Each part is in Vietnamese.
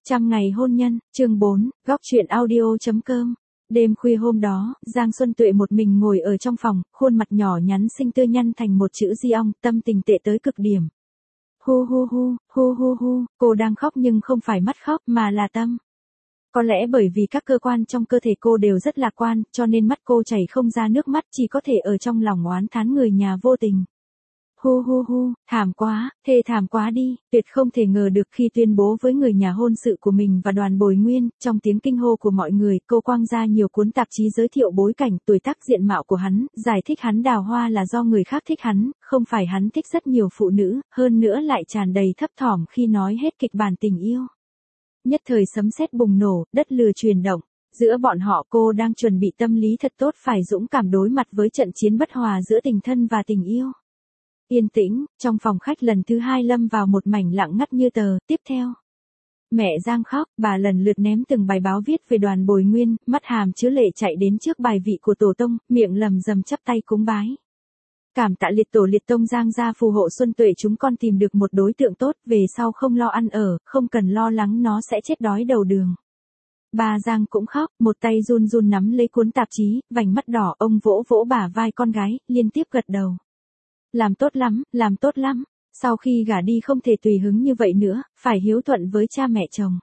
Trăm ngày hôn nhân, chương 4, góc truyện audio.com. Đêm khuya hôm đó, Giang Xuân Tuệ một mình ngồi ở trong phòng, khuôn mặt nhỏ nhắn xinh tươi nhăn thành một chữ di ong, tâm tình tệ tới cực điểm. Hu hu hu, hu hu hu, cô đang khóc nhưng không phải mắt khóc mà là tâm. Có lẽ bởi vì các cơ quan trong cơ thể cô đều rất lạc quan, cho nên mắt cô chảy không ra nước mắt, chỉ có thể ở trong lòng oán thán người nhà vô tình. Hu hu hu, thảm quá, thê thảm quá đi, tuyệt không thể ngờ được khi tuyên bố với người nhà hôn sự của mình và Đoàn Bồi Nguyên, trong tiếng kinh hô của mọi người, cô quăng ra nhiều cuốn tạp chí giới thiệu bối cảnh, tuổi tác, diện mạo của hắn, giải thích hắn đào hoa là do người khác thích hắn, không phải hắn thích rất nhiều phụ nữ, hơn nữa lại tràn đầy thấp thỏm khi nói hết kịch bản tình yêu. Nhất thời sấm sét bùng nổ, đất lừa chuyển động. Giữa bọn họ cô đang chuẩn bị tâm lý thật tốt phải dũng cảm đối mặt với trận chiến bất hòa giữa tình thân và tình yêu. Yên tĩnh, trong phòng khách lần thứ hai lâm vào một mảnh lặng ngắt như tờ, tiếp theo. Mẹ Giang khóc, bà lần lượt ném từng bài báo viết về Đoàn Bồi Nguyên, mắt hàm chứa lệ chạy đến trước bài vị của tổ tông, miệng lầm rầm chắp tay cúng bái. Cảm tạ liệt tổ liệt tông Giang gia phù hộ Xuân Tuệ chúng con tìm được một đối tượng tốt, về sau không lo ăn ở, không cần lo lắng nó sẽ chết đói đầu đường. Bà Giang cũng khóc, một tay run run nắm lấy cuốn tạp chí, vành mắt đỏ, ông vỗ vỗ bả vai con gái, liên tiếp gật đầu. Làm tốt lắm, làm tốt lắm. Sau khi gả đi không thể tùy hứng như vậy nữa, phải hiếu thuận với cha mẹ chồng.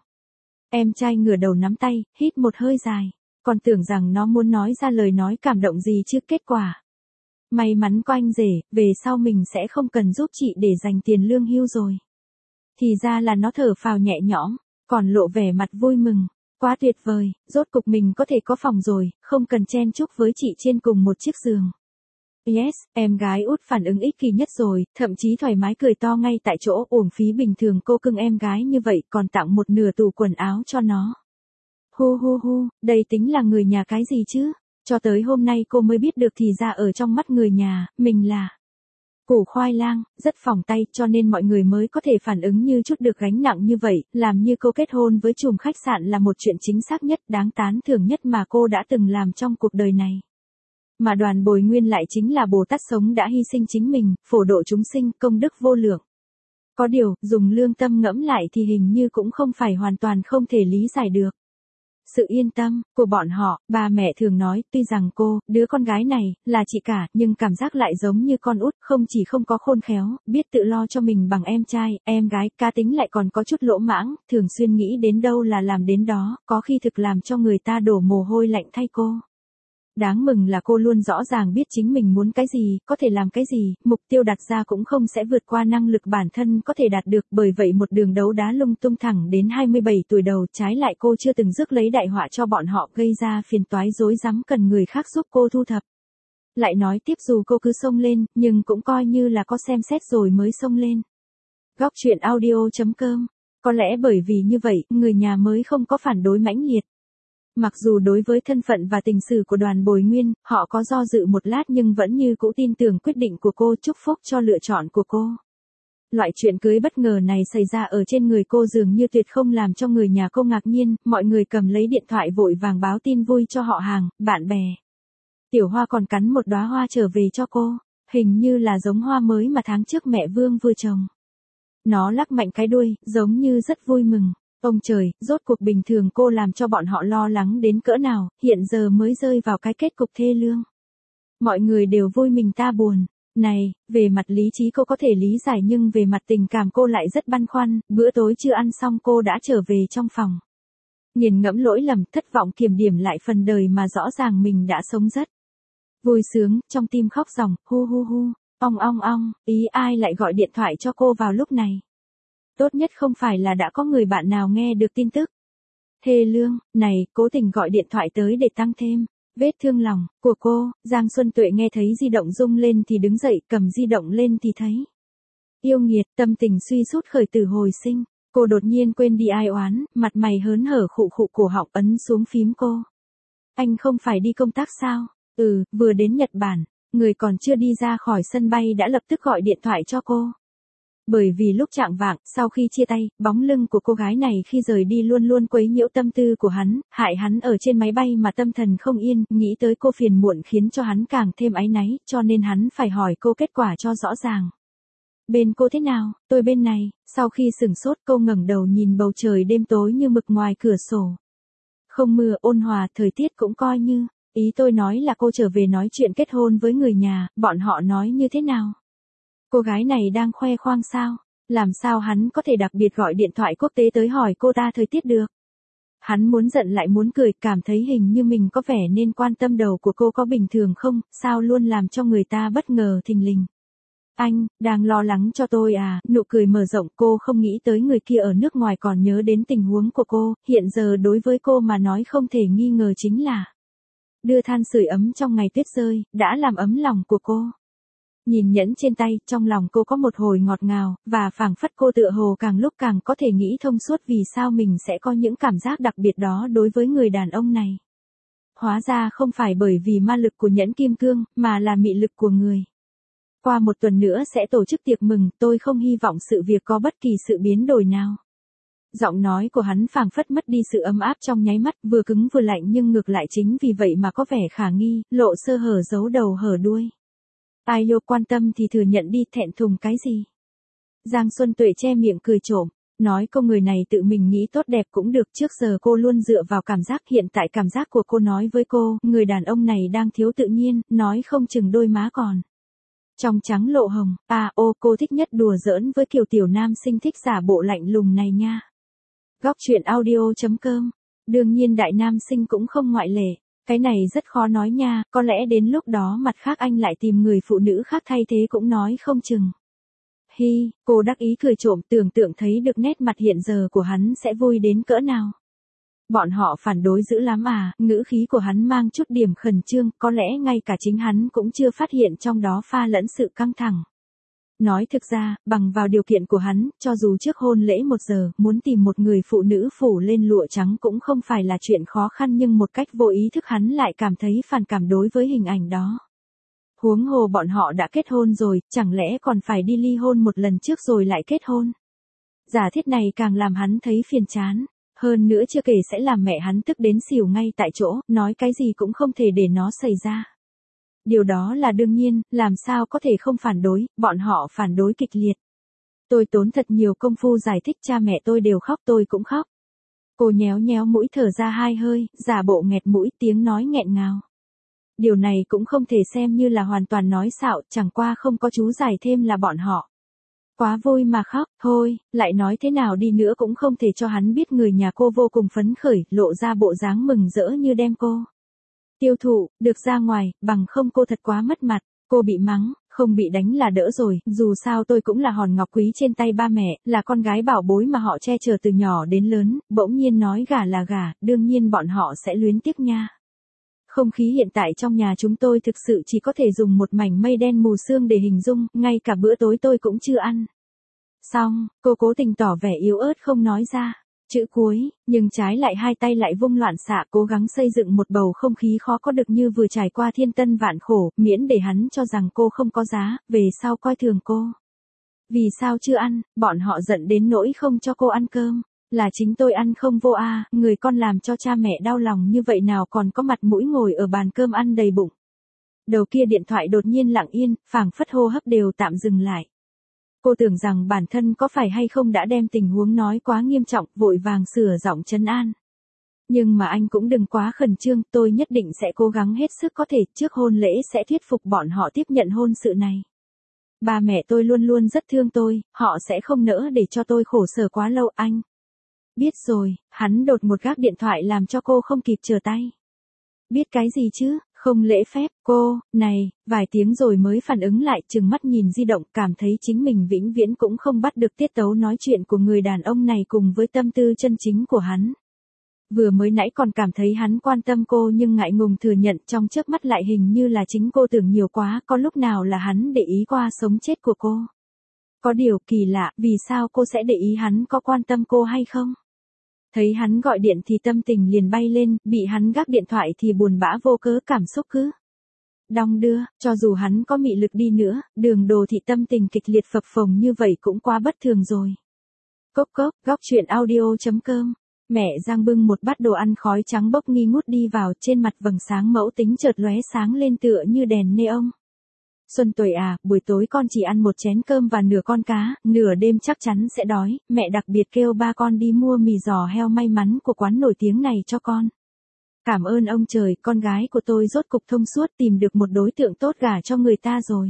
Em trai ngửa đầu nắm tay, hít một hơi dài. Còn tưởng rằng nó muốn nói ra lời nói cảm động gì chứ kết quả. May mắn có anh rể, về sau mình sẽ không cần giúp chị để dành tiền lương hưu rồi. Thì ra là nó thở phào nhẹ nhõm, còn lộ vẻ mặt vui mừng. Quá tuyệt vời, rốt cục mình có thể có phòng rồi, không cần chen chúc với chị trên cùng một chiếc giường. Yes, em gái út phản ứng ích kỷ nhất rồi, thậm chí thoải mái cười to ngay tại chỗ, uổng phí bình thường cô cưng em gái như vậy còn tặng một nửa tủ quần áo cho nó. Hu hu hu, đây tính là người nhà cái gì chứ? Cho tới hôm nay cô mới biết được thì ra ở trong mắt người nhà, mình là củ khoai lang, rất phỏng tay cho nên mọi người mới có thể phản ứng như chút được gánh nặng như vậy, làm như cô kết hôn với trùm khách sạn là một chuyện chính xác nhất, đáng tán thưởng nhất mà cô đã từng làm trong cuộc đời này. Mà Đoàn Bồi Nguyên lại chính là Bồ Tát sống đã hy sinh chính mình, phổ độ chúng sinh, công đức vô lượng. Có điều, dùng lương tâm ngẫm lại thì hình như cũng không phải hoàn toàn không thể lý giải được. Sự yên tâm của bọn họ, ba mẹ thường nói, tuy rằng cô, đứa con gái này, là chị cả, nhưng cảm giác lại giống như con út, không chỉ không có khôn khéo, biết tự lo cho mình bằng em trai, em gái, cá tính lại còn có chút lỗ mãng, thường xuyên nghĩ đến đâu là làm đến đó, có khi thực làm cho người ta đổ mồ hôi lạnh thay cô. Đáng mừng là cô luôn rõ ràng biết chính mình muốn cái gì, có thể làm cái gì, mục tiêu đặt ra cũng không sẽ vượt qua năng lực bản thân có thể đạt được, bởi vậy một đường đấu đá lung tung thẳng đến 27 tuổi đầu, trái lại cô chưa từng rước lấy đại họa cho bọn họ, gây ra phiền toái rối rắm cần người khác giúp cô thu thập. Lại nói tiếp dù cô cứ xông lên, nhưng cũng coi như là có xem xét rồi mới xông lên. Góc truyện audio.com. Có lẽ bởi vì như vậy, người nhà mới không có phản đối mãnh liệt. Mặc dù đối với thân phận và tình sử của Đoàn Bồi Nguyên, họ có do dự một lát nhưng vẫn như cũ tin tưởng quyết định của cô, chúc phúc cho lựa chọn của cô. Loại chuyện cưới bất ngờ này xảy ra ở trên người cô dường như tuyệt không làm cho người nhà cô ngạc nhiên, mọi người cầm lấy điện thoại vội vàng báo tin vui cho họ hàng, bạn bè. Tiểu Hoa còn cắn một đóa hoa trở về cho cô, hình như là giống hoa mới mà tháng trước mẹ Vương vừa trồng. Nó lắc mạnh cái đuôi, giống như rất vui mừng. Ông trời, rốt cuộc bình thường cô làm cho bọn họ lo lắng đến cỡ nào, hiện giờ mới rơi vào cái kết cục thê lương. Mọi người đều vui mình ta buồn. Này, về mặt lý trí cô có thể lý giải nhưng về mặt tình cảm cô lại rất băn khoăn, bữa tối chưa ăn xong cô đã trở về trong phòng. Nghiền ngẫm lỗi lầm, thất vọng kiểm điểm lại phần đời mà rõ ràng mình đã sống rất vui sướng, trong tim khóc ròng, hu hu hu, ong ong ong, ý ai lại gọi điện thoại cho cô vào lúc này. Tốt nhất không phải là đã có người bạn nào nghe được tin tức thê lương này, cố tình gọi điện thoại tới để tăng thêm vết thương lòng của cô. Giang Xuân Tuệ nghe thấy di động rung lên thì đứng dậy, cầm di động lên thì thấy yêu nghiệt, tâm tình suy sút khởi tử hồi sinh. Cô đột nhiên quên đi ai oán, mặt mày hớn hở khụ khụ cổ họng ấn xuống phím cô. Anh không phải đi công tác sao? Ừ, vừa đến Nhật Bản, người còn chưa đi ra khỏi sân bay đã lập tức gọi điện thoại cho cô. Bởi vì lúc chạng vạng, sau khi chia tay, bóng lưng của cô gái này khi rời đi luôn luôn quấy nhiễu tâm tư của hắn, hại hắn ở trên máy bay mà tâm thần không yên, nghĩ tới cô phiền muộn khiến cho hắn càng thêm áy náy, cho nên hắn phải hỏi cô kết quả cho rõ ràng. Bên cô thế nào? Tôi bên này. Sau khi sửng sốt cô ngẩng đầu nhìn bầu trời đêm tối như mực ngoài cửa sổ. Không mưa, ôn hòa, thời tiết cũng coi như. Ý tôi nói là cô trở về nói chuyện kết hôn với người nhà, bọn họ nói như thế nào? Cô gái này đang khoe khoang sao? Làm sao hắn có thể đặc biệt gọi điện thoại quốc tế tới hỏi cô ta thời tiết được? Hắn muốn giận lại muốn cười, cảm thấy hình như mình có vẻ nên quan tâm đầu của cô có bình thường không, sao luôn làm cho người ta bất ngờ thình lình. Anh, đang lo lắng cho tôi à? Nụ cười mở rộng, cô không nghĩ tới người kia ở nước ngoài còn nhớ đến tình huống của cô, hiện giờ đối với cô mà nói không thể nghi ngờ chính là đưa than sưởi ấm trong ngày tuyết rơi, đã làm ấm lòng của cô. Nhìn nhẫn trên tay, trong lòng cô có một hồi ngọt ngào, và phảng phất cô tựa hồ càng lúc càng có thể nghĩ thông suốt vì sao mình sẽ có những cảm giác đặc biệt đó đối với người đàn ông này. Hóa ra không phải bởi vì ma lực của nhẫn kim cương, mà là mị lực của người. Qua một tuần nữa sẽ tổ chức tiệc mừng, tôi không hy vọng sự việc có bất kỳ sự biến đổi nào. Giọng nói của hắn phảng phất mất đi sự ấm áp trong nháy mắt, vừa cứng vừa lạnh nhưng ngược lại chính vì vậy mà có vẻ khả nghi, lộ sơ hở giấu đầu hở đuôi. Ai yêu quan tâm thì thừa nhận đi, thẹn thùng cái gì? Giang Xuân Tuệ che miệng cười trộm, nói cô người này tự mình nghĩ tốt đẹp cũng được, trước giờ cô luôn dựa vào cảm giác, hiện tại cảm giác của cô nói với cô, người đàn ông này đang thiếu tự nhiên, nói không chừng đôi má còn trong trắng lộ hồng. Cô thích nhất đùa giỡn với kiểu tiểu nam sinh thích giả bộ lạnh lùng này nha. Góc truyện audio.com. Đương nhiên đại nam sinh cũng không ngoại lệ. Cái này rất khó nói nha, có lẽ đến lúc đó mặt khác anh lại tìm người phụ nữ khác thay thế cũng nói không chừng. Hi, cô đắc ý cười trộm, tưởng tượng thấy được nét mặt hiện giờ của hắn sẽ vui đến cỡ nào. Bọn họ phản đối dữ lắm à? Ngữ khí của hắn mang chút điểm khẩn trương, có lẽ ngay cả chính hắn cũng chưa phát hiện trong đó pha lẫn sự căng thẳng. Nói thực ra, bằng vào điều kiện của hắn, cho dù trước hôn lễ 1 giờ, muốn tìm một người phụ nữ phủ lên lụa trắng cũng không phải là chuyện khó khăn, nhưng một cách vô ý thức hắn lại cảm thấy phản cảm đối với hình ảnh đó. Huống hồ bọn họ đã kết hôn rồi, chẳng lẽ còn phải đi ly hôn một lần trước rồi lại kết hôn? Giả thiết này càng làm hắn thấy phiền chán. Hơn nữa chưa kể sẽ làm mẹ hắn tức đến xỉu ngay tại chỗ, nói cái gì cũng không thể để nó xảy ra. Điều đó là đương nhiên, làm sao có thể không phản đối, bọn họ phản đối kịch liệt. Tôi tốn thật nhiều công phu giải thích, cha mẹ tôi đều khóc, tôi cũng khóc. Cô nhéo nhéo mũi thở ra 2 hơi, giả bộ nghẹt mũi, tiếng nói nghẹn ngào. Điều này cũng không thể xem như là hoàn toàn nói xạo, chẳng qua không có chú giải thêm là bọn họ quá vui mà khóc. Thôi, lại nói thế nào đi nữa cũng không thể cho hắn biết người nhà cô vô cùng phấn khởi, lộ ra bộ dáng mừng rỡ như đem cô tiêu thụ được ra ngoài, bằng không cô thật quá mất mặt. Cô bị mắng, không bị đánh là đỡ rồi, dù sao tôi cũng là hòn ngọc quý trên tay ba mẹ, là con gái bảo bối mà họ che chở từ nhỏ đến lớn, bỗng nhiên nói gả là gả, đương nhiên bọn họ sẽ luyến tiếc nha. Không khí hiện tại trong nhà chúng tôi thực sự chỉ có thể dùng một mảnh mây đen mù sương để hình dung, ngay cả bữa tối tôi cũng chưa ăn. Xong, cô cố tình tỏ vẻ yếu ớt không nói ra chữ cuối, nhưng trái lại hai tay lại vung loạn xạ, cố gắng xây dựng một bầu không khí khó có được như vừa trải qua thiên tân vạn khổ, miễn để hắn cho rằng cô không có giá, về sau coi thường cô. Vì sao chưa ăn, bọn họ giận đến nỗi không cho cô ăn cơm. Là chính tôi ăn không vô a, người con làm cho cha mẹ đau lòng như vậy nào còn có mặt mũi ngồi ở bàn cơm ăn đầy bụng. Đầu kia điện thoại đột nhiên lặng yên, phảng phất hô hấp đều tạm dừng lại. Cô tưởng rằng bản thân có phải hay không đã đem tình huống nói quá nghiêm trọng, vội vàng sửa giọng trấn an. Nhưng mà anh cũng đừng quá khẩn trương, tôi nhất định sẽ cố gắng hết sức có thể, trước hôn lễ sẽ thuyết phục bọn họ tiếp nhận hôn sự này. Ba mẹ tôi luôn luôn rất thương tôi, họ sẽ không nỡ để cho tôi khổ sở quá lâu. Anh biết rồi. Hắn đột một gác điện thoại làm cho cô không kịp trở tay. Biết cái gì chứ, không lễ phép. Cô, này, vài tiếng rồi mới phản ứng lại, trừng mắt nhìn di động, cảm thấy chính mình vĩnh viễn cũng không bắt được tiết tấu nói chuyện của người đàn ông này cùng với tâm tư chân chính của hắn. Vừa mới nãy còn cảm thấy hắn quan tâm cô nhưng ngại ngùng thừa nhận, trong chớp mắt lại hình như là chính cô tưởng nhiều quá, có lúc nào là hắn để ý qua sống chết của cô. Có điều kỳ lạ, vì sao cô sẽ để ý hắn có quan tâm cô hay không? Thấy hắn gọi điện thì tâm tình liền bay lên, bị hắn gác điện thoại thì buồn bã vô cớ, cảm xúc cứ đong đưa, cho dù hắn có mị lực đi nữa, Đường Đồ Thị tâm tình kịch liệt phập phồng như vậy cũng quá bất thường rồi. Cốc cốc, góc truyện audio.com. Mẹ Giang bưng một bát đồ ăn khói trắng bốc nghi ngút đi vào, trên mặt vầng sáng mẫu tính chợt lóe sáng lên tựa như đèn neon. Xuân Tuệ à, buổi tối con chỉ ăn một chén cơm và nửa con cá, nửa đêm chắc chắn sẽ đói, mẹ đặc biệt kêu ba con đi mua mì giò heo may mắn của quán nổi tiếng này cho con. Cảm ơn ông trời, con gái của tôi rốt cục thông suốt tìm được một đối tượng tốt gả cho người ta rồi.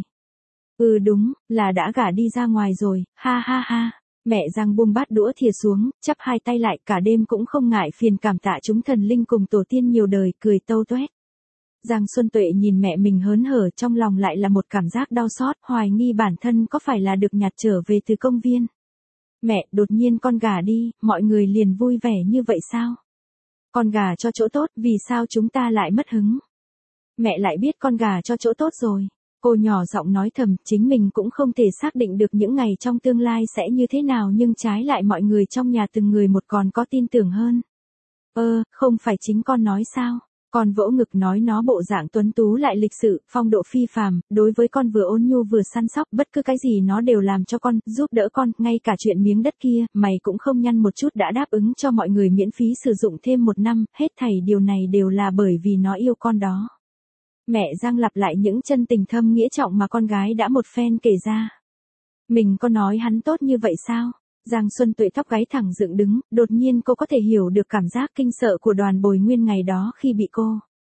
Ừ đúng, là đã gả đi ra ngoài rồi, ha ha ha. Mẹ Giang buông bát đũa thìa xuống, chắp hai tay lại cả đêm cũng không ngại phiền cảm tạ chúng thần linh cùng tổ tiên nhiều đời, cười tâu tuét. Giang Xuân Tuệ nhìn mẹ mình hớn hở trong lòng lại là một cảm giác đau xót, hoài nghi bản thân có phải là được nhặt trở về từ công viên. Mẹ, đột nhiên con gả đi, mọi người liền vui vẻ như vậy sao? Con gả cho chỗ tốt, vì sao chúng ta lại mất hứng? Mẹ lại biết con gả cho chỗ tốt rồi. Cô nhỏ giọng nói thầm, chính mình cũng không thể xác định được những ngày trong tương lai sẽ như thế nào nhưng trái lại mọi người trong nhà từng người một còn có tin tưởng hơn. Không phải chính con nói sao? Con vỗ ngực nói nó bộ dạng tuấn tú lại lịch sự, phong độ phi phàm, đối với con vừa ôn nhu vừa săn sóc, bất cứ cái gì nó đều làm cho con, giúp đỡ con, ngay cả chuyện miếng đất kia, mày cũng không nhăn một chút đã đáp ứng cho mọi người miễn phí sử dụng thêm 1 năm, hết thảy điều này đều là bởi vì nó yêu con đó. Mẹ Giang lặp lại những chân tình thâm nghĩa trọng mà con gái đã một phen kể ra. Mình có nói hắn tốt như vậy sao? Giang Xuân Tuệ tóc gáy thẳng dựng đứng, đột nhiên cô có thể hiểu được cảm giác kinh sợ của Đoàn Bồi Nguyên ngày đó khi bị cô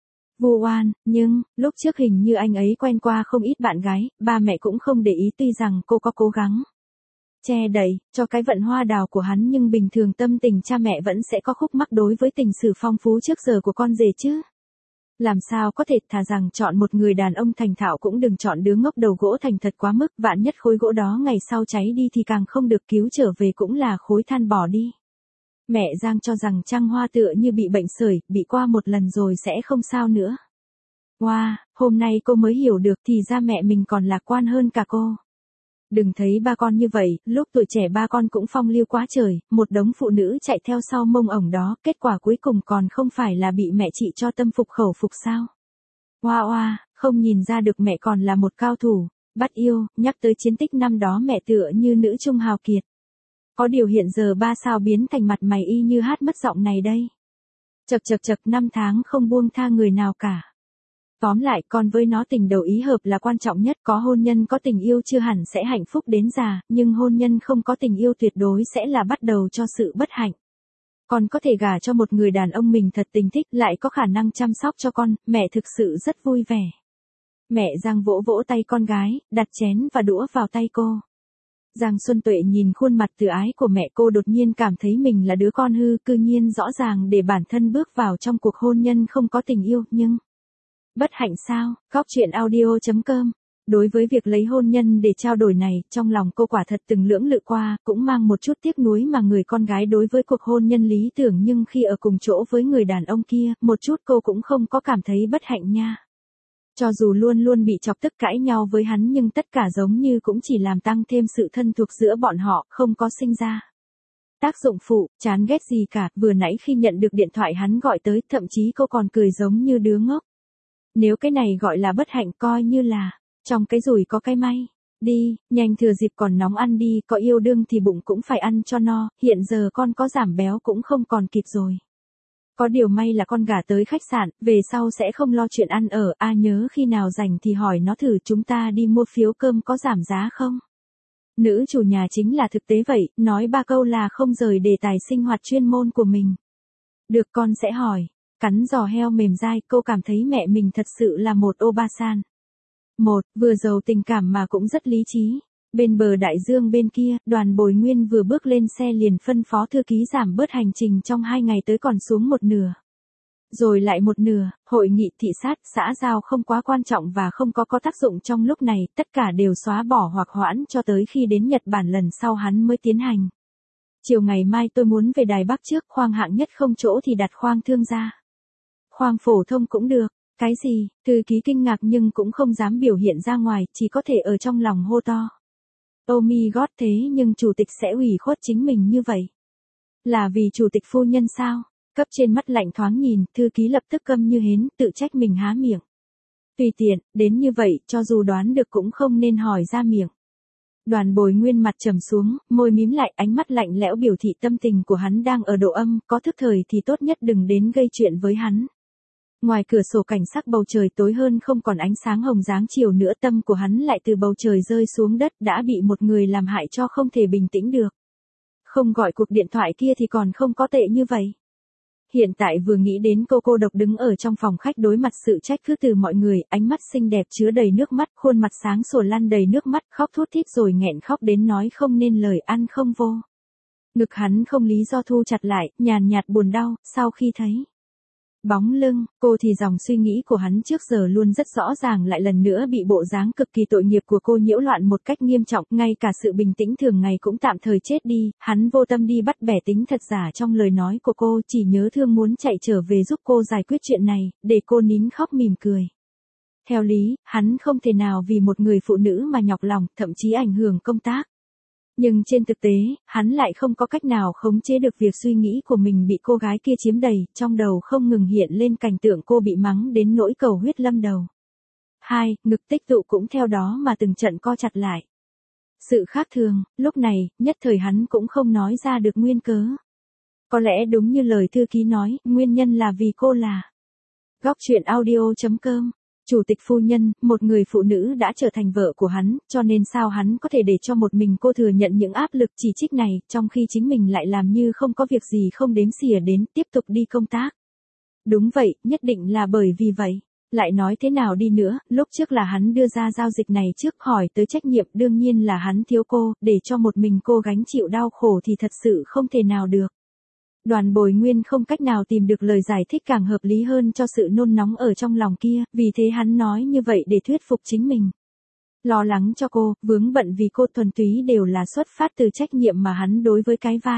vu oan, nhưng, lúc trước hình như anh ấy quen qua không ít bạn gái, ba mẹ cũng không để ý tuy rằng cô có cố gắng che đậy cho cái vận hoa đào của hắn nhưng bình thường tâm tình cha mẹ vẫn sẽ có khúc mắc đối với tình sử phong phú trước giờ của con rể chứ. Làm sao có thể thà rằng chọn một người đàn ông thành thạo cũng đừng chọn đứa ngốc đầu gỗ thành thật quá mức, vạn nhất khối gỗ đó ngày sau cháy đi thì càng không được cứu trở về cũng là khối than bỏ đi. Mẹ Giang cho rằng Trăng Hoa tựa như bị bệnh sởi, bị qua một lần rồi sẽ không sao nữa. Wow, hôm nay cô mới hiểu được thì ra mẹ mình còn lạc quan hơn cả cô. Đừng thấy ba con như vậy, lúc tuổi trẻ ba con cũng phong lưu quá trời, một đống phụ nữ chạy theo sau mông ổng đó, kết quả cuối cùng còn không phải là bị mẹ chị cho tâm phục khẩu phục sao. Wow, không nhìn ra được mẹ còn là một cao thủ, bắt yêu, nhắc tới chiến tích năm đó mẹ tựa như nữ trung hào kiệt. Có điều hiện giờ ba sao biến thành mặt mày y như hát mất giọng này đây. Chật 5 tháng không buông tha người nào cả. Tóm lại con với nó tình đầu ý hợp là quan trọng nhất, có hôn nhân có tình yêu chưa hẳn sẽ hạnh phúc đến già, nhưng hôn nhân không có tình yêu tuyệt đối sẽ là bắt đầu cho sự bất hạnh. Con có thể gả cho một người đàn ông mình thật tình thích lại có khả năng chăm sóc cho con, mẹ thực sự rất vui vẻ. Mẹ Giang vỗ vỗ tay con gái, đặt chén và đũa vào tay cô. Giang Xuân Tuệ nhìn khuôn mặt từ ái của mẹ cô đột nhiên cảm thấy mình là đứa con hư, cư nhiên rõ ràng để bản thân bước vào trong cuộc hôn nhân không có tình yêu, nhưng bất hạnh sao? Góc truyện audio.com. Đối với việc lấy hôn nhân để trao đổi này, trong lòng cô quả thật từng lưỡng lự qua, cũng mang một chút tiếc nuối mà người con gái đối với cuộc hôn nhân lý tưởng nhưng khi ở cùng chỗ với người đàn ông kia, một chút cô cũng không có cảm thấy bất hạnh nha. Cho dù luôn luôn bị chọc tức cãi nhau với hắn nhưng tất cả giống như cũng chỉ làm tăng thêm sự thân thuộc giữa bọn họ, không có sinh ra tác dụng phụ, chán ghét gì cả, vừa nãy khi nhận được điện thoại hắn gọi tới, thậm chí cô còn cười giống như đứa ngốc. Nếu cái này gọi là bất hạnh coi như là, trong cái rủi có cái may. Đi, nhanh thừa dịp còn nóng ăn đi, có yêu đương thì bụng cũng phải ăn cho no, hiện giờ con có giảm béo cũng không còn kịp rồi. Có điều may là con gả tới khách sạn, về sau sẽ không lo chuyện ăn ở, nhớ khi nào rảnh thì hỏi nó thử chúng ta đi mua phiếu cơm có giảm giá không? Nữ chủ nhà chính là thực tế vậy, nói 3 câu là không rời đề tài sinh hoạt chuyên môn của mình. Được con sẽ hỏi. Cắn giò heo mềm dai, cô cảm thấy mẹ mình thật sự là một Obasan. Vừa giàu tình cảm mà cũng rất lý trí. Bên bờ đại dương bên kia, Đoàn Bồi Nguyên vừa bước lên xe liền phân phó thư ký giảm bớt hành trình trong 2 ngày tới còn xuống 1/2. Rồi lại 1/2, hội nghị thị sát, xã giao không quá quan trọng và không có tác dụng trong lúc này, tất cả đều xóa bỏ hoặc hoãn cho tới khi đến Nhật Bản lần sau hắn mới tiến hành. Chiều ngày mai tôi muốn về Đài Bắc trước, khoang hạng nhất không chỗ thì đặt khoang thương gia. Khoang phổ thông cũng được. Cái gì? Thư ký kinh ngạc nhưng cũng không dám biểu hiện ra ngoài, chỉ có thể ở trong lòng hô to. Oh my god, thế nhưng chủ tịch sẽ ủy khuất chính mình như vậy. Là vì chủ tịch phu nhân sao? Cấp trên mắt lạnh thoáng nhìn, thư ký lập tức câm như hến, tự trách mình há miệng. Tùy tiện, đến như vậy, cho dù đoán được cũng không nên hỏi ra miệng. Đoàn Bồi Nguyên mặt trầm xuống, môi mím lại, ánh mắt lạnh lẽo biểu thị tâm tình của hắn đang ở độ âm, có thức thời thì tốt nhất đừng đến gây chuyện với hắn. Ngoài cửa sổ cảnh sắc bầu trời tối hơn không còn ánh sáng hồng dáng chiều nữa, tâm của hắn lại từ bầu trời rơi xuống đất, đã bị một người làm hại cho không thể bình tĩnh được. Không gọi cuộc điện thoại kia thì còn không có tệ như vậy. Hiện tại vừa nghĩ đến cô độc đứng ở trong phòng khách đối mặt sự trách cứ từ mọi người, ánh mắt xinh đẹp chứa đầy nước mắt, khuôn mặt sáng sủa lăn đầy nước mắt, khóc thút thít rồi nghẹn khóc đến nói không nên lời, ăn không vô. Ngực hắn không lý do thu chặt lại, nhàn nhạt buồn đau, sau khi thấy bóng lưng cô thì dòng suy nghĩ của hắn trước giờ luôn rất rõ ràng lại lần nữa bị bộ dáng cực kỳ tội nghiệp của cô nhiễu loạn một cách nghiêm trọng, ngay cả sự bình tĩnh thường ngày cũng tạm thời chết đi, hắn vô tâm đi bắt bẻ tính thật giả trong lời nói của cô, chỉ nhớ thương muốn chạy trở về giúp cô giải quyết chuyện này, để cô nín khóc mỉm cười. Theo lý, hắn không thể nào vì một người phụ nữ mà nhọc lòng, thậm chí ảnh hưởng công tác. Nhưng trên thực tế, hắn lại không có cách nào khống chế được việc suy nghĩ của mình bị cô gái kia chiếm đầy, trong đầu không ngừng hiện lên cảnh tượng cô bị mắng đến nỗi cầu huyết lâm đầu. 2. Ngực tích tụ cũng theo đó mà từng trận co chặt lại. Sự khác thường, lúc này, nhất thời hắn cũng không nói ra được nguyên cớ. Có lẽ đúng như lời thư ký nói, nguyên nhân là vì cô là Góc truyện audio.com. Chủ tịch phu nhân, một người phụ nữ đã trở thành vợ của hắn, cho nên sao hắn có thể để cho một mình cô thừa nhận những áp lực chỉ trích này, trong khi chính mình lại làm như không có việc gì không đếm xỉa đến, tiếp tục đi công tác. Đúng vậy, nhất định là bởi vì vậy. Lại nói thế nào đi nữa, lúc trước là hắn đưa ra giao dịch này trước, hỏi tới trách nhiệm, đương nhiên là hắn thiếu cô, để cho một mình cô gánh chịu đau khổ thì thật sự không thể nào được. Đoàn Bồi Nguyên không cách nào tìm được lời giải thích càng hợp lý hơn cho sự nôn nóng ở trong lòng kia, vì thế hắn nói như vậy để thuyết phục chính mình. Lo lắng cho cô, vướng bận vì cô, thuần túy đều là xuất phát từ trách nhiệm mà hắn đối với cái vai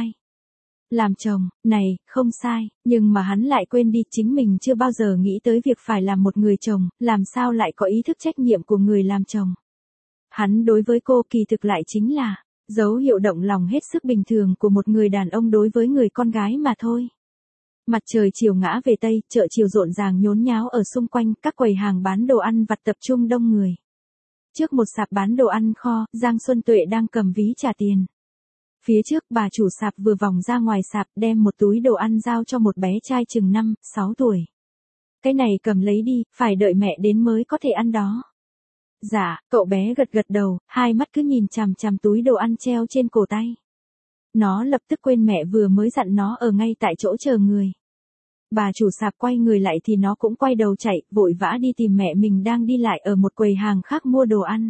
làm chồng, này, không sai, nhưng mà hắn lại quên đi chính mình chưa bao giờ nghĩ tới việc phải làm một người chồng, làm sao lại có ý thức trách nhiệm của người làm chồng. Hắn đối với cô kỳ thực lại chính là dấu hiệu động lòng hết sức bình thường của một người đàn ông đối với người con gái mà thôi. Mặt trời chiều ngã về Tây, chợ chiều rộn ràng nhốn nháo ở xung quanh, các quầy hàng bán đồ ăn vặt tập trung đông người. Trước một sạp bán đồ ăn kho, Giang Xuân Tuệ đang cầm ví trả tiền. Phía trước, bà chủ sạp vừa vòng ra ngoài sạp đem một túi đồ ăn giao cho một bé trai chừng 5, 6 tuổi. Cái này cầm lấy đi, phải đợi mẹ đến mới có thể ăn đó. Dạ, cậu bé gật gật đầu, hai mắt cứ nhìn chằm chằm túi đồ ăn treo trên cổ tay. Nó lập tức quên mẹ vừa mới dặn nó ở ngay tại chỗ chờ người. Bà chủ sạp quay người lại thì nó cũng quay đầu chạy, vội vã đi tìm mẹ mình đang đi lại ở một quầy hàng khác mua đồ ăn.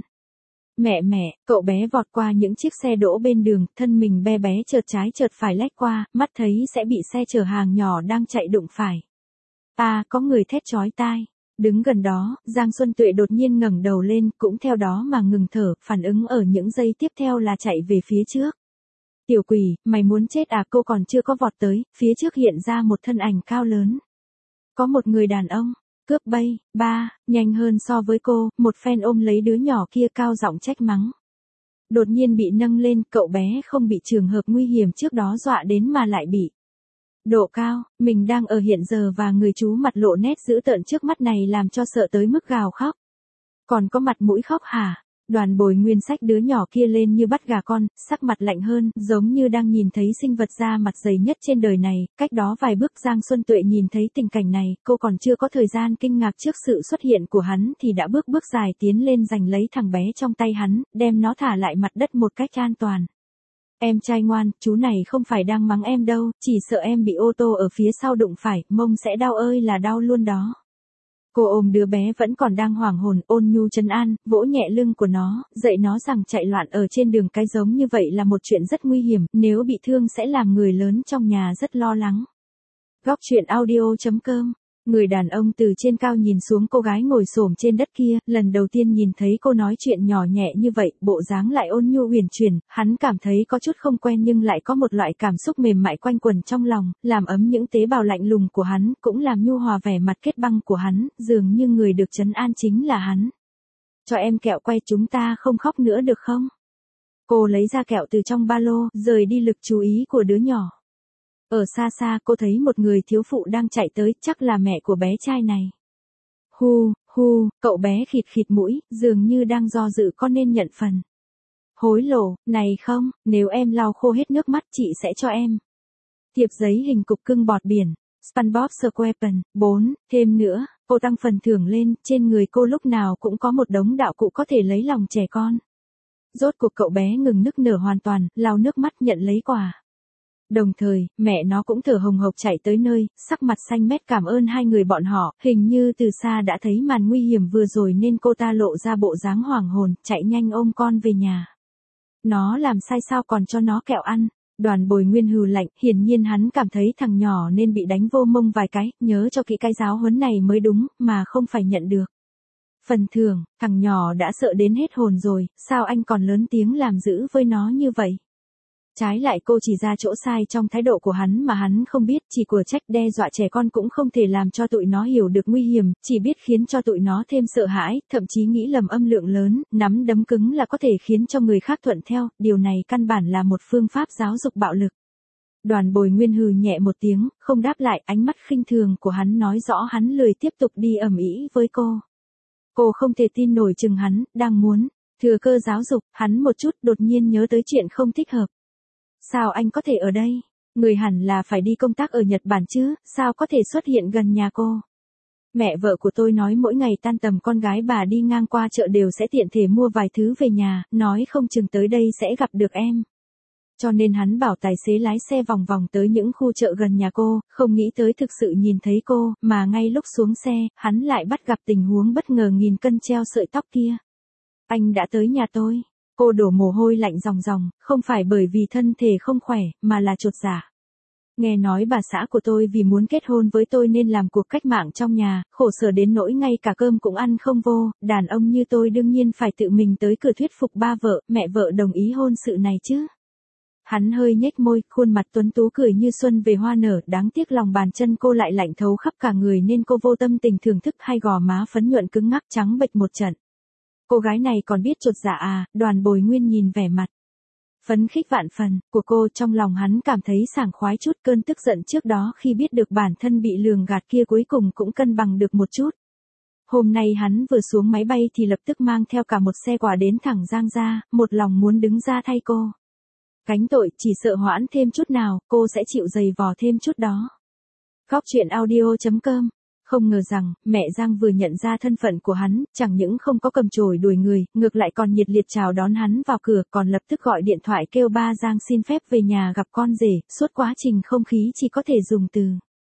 Mẹ, cậu bé vọt qua những chiếc xe đỗ bên đường, thân mình be bé chợt trái chợt phải lách qua, mắt thấy sẽ bị xe chở hàng nhỏ đang chạy đụng phải. Có người thét chói tai. Đứng gần đó, Giang Xuân Tuệ đột nhiên ngẩng đầu lên, cũng theo đó mà ngừng thở, phản ứng ở những giây tiếp theo là chạy về phía trước. Tiểu quỷ, mày muốn chết à? Cô còn chưa có vọt tới, phía trước hiện ra một thân ảnh cao lớn. Có một người đàn ông, cướp bay, nhanh hơn so với cô, một phen ôm lấy đứa nhỏ kia cao giọng trách mắng. Đột nhiên bị nâng lên, cậu bé không bị trường hợp nguy hiểm trước đó dọa đến mà lại bị độ cao, mình đang ở hiện giờ và người chú mặt lộ nét dữ tợn trước mắt này làm cho sợ tới mức gào khóc. Còn có mặt mũi khóc hả? Đoàn Bồi Nguyên xách đứa nhỏ kia lên như bắt gà con, sắc mặt lạnh hơn, giống như đang nhìn thấy sinh vật da mặt dày nhất trên đời này, cách đó vài bước Giang Xuân Tuệ nhìn thấy tình cảnh này, cô còn chưa có thời gian kinh ngạc trước sự xuất hiện của hắn thì đã bước dài tiến lên giành lấy thằng bé trong tay hắn, đem nó thả lại mặt đất một cách an toàn. Em trai ngoan, chú này không phải đang mắng em đâu, chỉ sợ em bị ô tô ở phía sau đụng phải, mông sẽ đau ơi là đau luôn đó. Cô ôm đứa bé vẫn còn đang hoảng hồn, ôn nhu trấn an, vỗ nhẹ lưng của nó, dạy nó rằng chạy loạn ở trên đường cái giống như vậy là một chuyện rất nguy hiểm, nếu bị thương sẽ làm người lớn trong nhà rất lo lắng. Góc truyện audio.com. Người đàn ông từ trên cao nhìn xuống cô gái ngồi xổm trên đất kia, lần đầu tiên nhìn thấy cô nói chuyện nhỏ nhẹ như vậy, bộ dáng lại ôn nhu uyển chuyển, hắn cảm thấy có chút không quen nhưng lại có một loại cảm xúc mềm mại quanh quẩn trong lòng, làm ấm những tế bào lạnh lùng của hắn, cũng làm nhu hòa vẻ mặt kết băng của hắn, dường như người được trấn an chính là hắn. Cho em kẹo quay, chúng ta không khóc nữa được không? Cô lấy ra kẹo từ trong ba lô, rời đi lực chú ý của đứa nhỏ. Ở xa xa cô thấy một người thiếu phụ đang chạy tới, chắc là mẹ của bé trai này. Cậu bé khịt khịt mũi, dường như đang do dự có nên nhận phần hối lộ này không, nếu em lau khô hết nước mắt chị sẽ cho em thiệp giấy hình cục cưng bọt biển. SpongeBob SquarePants 4, thêm nữa, cô tăng phần thưởng lên, trên người cô lúc nào cũng có một đống đạo cụ có thể lấy lòng trẻ con. Rốt cuộc cậu bé ngừng nức nở hoàn toàn, lau nước mắt nhận lấy quà. Đồng thời, mẹ nó cũng thở hồng hộc chạy tới nơi, sắc mặt xanh mét cảm ơn hai người bọn họ, hình như từ xa đã thấy màn nguy hiểm vừa rồi nên cô ta lộ ra bộ dáng hoảng hồn, chạy nhanh ôm con về nhà. Nó làm sai sao còn cho nó kẹo ăn? Đoàn Bồi Nguyên hừ lạnh, hiển nhiên hắn cảm thấy thằng nhỏ nên bị đánh vô mông vài cái, nhớ cho kỹ cái giáo huấn này mới đúng, mà không phải nhận được. Phần thưởng, thằng nhỏ đã sợ đến hết hồn rồi, sao anh còn lớn tiếng làm dữ với nó như vậy? Trái lại cô chỉ ra chỗ sai trong thái độ của hắn mà hắn không biết, chỉ của trách đe dọa trẻ con cũng không thể làm cho tụi nó hiểu được nguy hiểm, chỉ biết khiến cho tụi nó thêm sợ hãi, thậm chí nghĩ lầm âm lượng lớn, nắm đấm cứng là có thể khiến cho người khác thuận theo, điều này căn bản là một phương pháp giáo dục bạo lực. Đoàn Bồi Nguyên hừ nhẹ một tiếng, không đáp lại, ánh mắt khinh thường của hắn nói rõ hắn lười tiếp tục đi ầm ĩ với cô. Cô không thể tin nổi chừng hắn, đang muốn thừa cơ giáo dục, hắn một chút đột nhiên nhớ tới chuyện không thích hợp. Sao anh có thể ở đây? Người hẳn là phải đi công tác ở Nhật Bản chứ, sao có thể xuất hiện gần nhà cô? Mẹ vợ của tôi nói mỗi ngày tan tầm con gái bà đi ngang qua chợ đều sẽ tiện thể mua vài thứ về nhà, nói không chừng tới đây sẽ gặp được em. Cho nên hắn bảo tài xế lái xe vòng vòng tới những khu chợ gần nhà cô, không nghĩ tới thực sự nhìn thấy cô, mà ngay lúc xuống xe, hắn lại bắt gặp tình huống bất ngờ nghìn cân treo sợi tóc kia. Anh đã tới nhà tôi. Cô đổ mồ hôi lạnh ròng ròng, không phải bởi vì thân thể không khỏe, mà là chột dạ. Nghe nói bà xã của tôi vì muốn kết hôn với tôi nên làm cuộc cách mạng trong nhà, khổ sở đến nỗi ngay cả cơm cũng ăn không vô, đàn ông như tôi đương nhiên phải tự mình tới cửa thuyết phục ba vợ, mẹ vợ đồng ý hôn sự này chứ. Hắn hơi nhếch môi, khuôn mặt tuấn tú cười như xuân về hoa nở, đáng tiếc lòng bàn chân cô lại lạnh thấu khắp cả người nên cô vô tâm tình thưởng thức hai gò má phấn nhuận cứng ngắc trắng bệch một trận. Cô gái này còn biết chột dạ à? Đoàn Bồi Nguyên nhìn vẻ mặt phấn khích vạn phần của cô, trong lòng hắn cảm thấy sảng khoái chút, cơn tức giận trước đó khi biết được bản thân bị lường gạt kia cuối cùng cũng cân bằng được một chút. Hôm nay hắn vừa xuống máy bay thì lập tức mang theo cả một xe quà đến thẳng Giang gia, một lòng muốn đứng ra thay cô. Gánh tội, chỉ sợ hoãn thêm chút nào, cô sẽ chịu giày vò thêm chút đó. Góc truyện audio.com. Không ngờ rằng, mẹ Giang vừa nhận ra thân phận của hắn, chẳng những không có cầm chổi đuổi người, ngược lại còn nhiệt liệt chào đón hắn vào cửa, còn lập tức gọi điện thoại kêu ba Giang xin phép về nhà gặp con rể, suốt quá trình không khí chỉ có thể dùng từ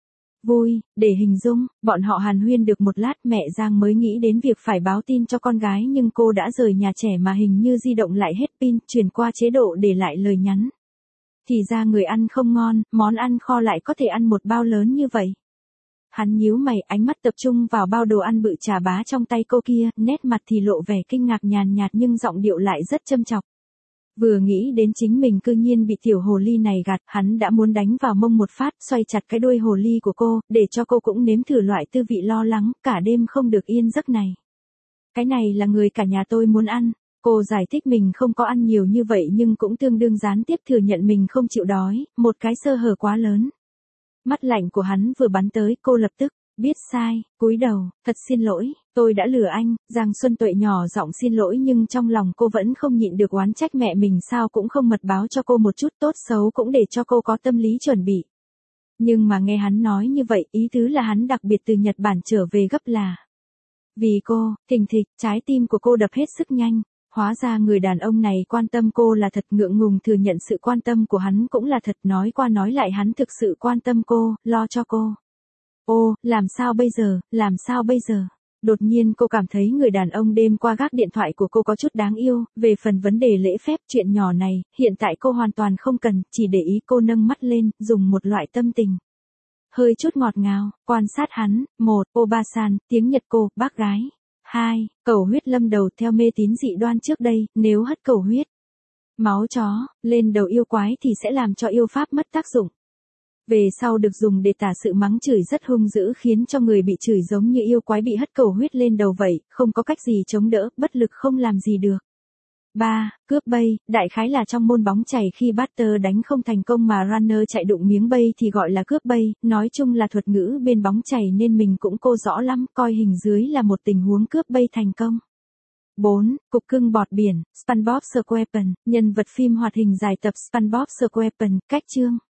vui, để hình dung. Bọn họ hàn huyên được một lát mẹ Giang mới nghĩ đến việc phải báo tin cho con gái nhưng cô đã rời nhà trẻ mà hình như di động lại hết pin, chuyển qua chế độ để lại lời nhắn. Thì ra người ăn không ngon, món ăn kho lại có thể ăn một bao lớn như vậy. Hắn nhíu mày, ánh mắt tập trung vào bao đồ ăn bự chà bá trong tay cô kia, nét mặt thì lộ vẻ kinh ngạc nhàn nhạt nhưng giọng điệu lại rất châm chọc. Vừa nghĩ đến chính mình cư nhiên bị tiểu hồ ly này gạt, hắn đã muốn đánh vào mông một phát, xoay chặt cái đuôi hồ ly của cô, để cho cô cũng nếm thử loại tư vị lo lắng, cả đêm không được yên giấc này. Cái này là người cả nhà tôi muốn ăn. Cô giải thích mình không có ăn nhiều như vậy nhưng cũng tương đương gián tiếp thừa nhận mình không chịu đói, một cái sơ hở quá lớn. Mắt lạnh của hắn vừa bắn tới, cô lập tức biết sai, cúi đầu, thật xin lỗi, tôi đã lừa anh. Giang Xuân Tuệ nhỏ giọng xin lỗi nhưng trong lòng cô vẫn không nhịn được oán trách mẹ mình sao cũng không mật báo cho cô một chút, tốt xấu cũng để cho cô có tâm lý chuẩn bị. Nhưng mà nghe hắn nói như vậy, ý tứ là hắn đặc biệt từ Nhật Bản trở về gấp là vì cô. Thình thịch, trái tim của cô đập hết sức nhanh. Hóa ra người đàn ông này quan tâm cô là thật, ngượng ngùng thừa nhận sự quan tâm của hắn cũng là thật, nói qua nói lại hắn thực sự quan tâm cô, lo cho cô. Ô, làm sao bây giờ, làm sao bây giờ? Đột nhiên cô cảm thấy người đàn ông đêm qua gác điện thoại của cô có chút đáng yêu, về phần vấn đề lễ phép chuyện nhỏ này, hiện tại cô hoàn toàn không cần, chỉ để ý cô nâng mắt lên, dùng một loại tâm tình hơi chút ngọt ngào, quan sát hắn. 1. Obasan, tiếng Nhật cô, bác gái. 2. Cầu huyết lâm đầu, theo mê tín dị đoan trước đây, nếu hất cầu huyết máu chó lên đầu yêu quái thì sẽ làm cho yêu pháp mất tác dụng. Về sau được dùng để tả sự mắng chửi rất hung dữ khiến cho người bị chửi giống như yêu quái bị hất cầu huyết lên đầu vậy, không có cách gì chống đỡ, bất lực không làm gì được. 3. Cướp bay, đại khái là trong môn bóng chày khi batter đánh không thành công mà runner chạy đụng miếng bay thì gọi là cướp bay, nói chung là thuật ngữ bên bóng chày nên mình cũng cô rõ lắm, coi hình dưới là một tình huống cướp bay thành công. 4. Cục cưng bọt biển, SpongeBob SquarePants, nhân vật phim hoạt hình dài tập SpongeBob SquarePants, cách chương.